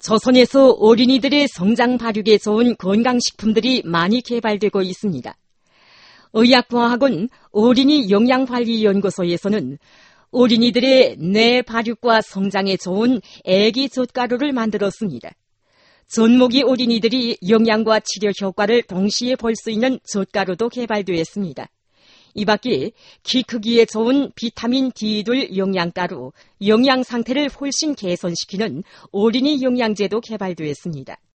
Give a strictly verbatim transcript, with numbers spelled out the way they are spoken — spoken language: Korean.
조선에서 어린이들의 성장 발육에 좋은 건강식품들이 많이 개발되고 있습니다. 의학과학원 어린이영양관리연구소에서는 어린이들의 뇌 발육과 성장에 좋은 애기 젓가루를 만들었습니다. 젖먹이 어린이들이 영양과 치료 효과를 동시에 볼 수 있는 젓가루도 개발되었습니다. 이 밖에 키 크기에 좋은 비타민 디 투 영양가루, 영양 상태를 훨씬 개선시키는 어린이 영양제도 개발되었습니다.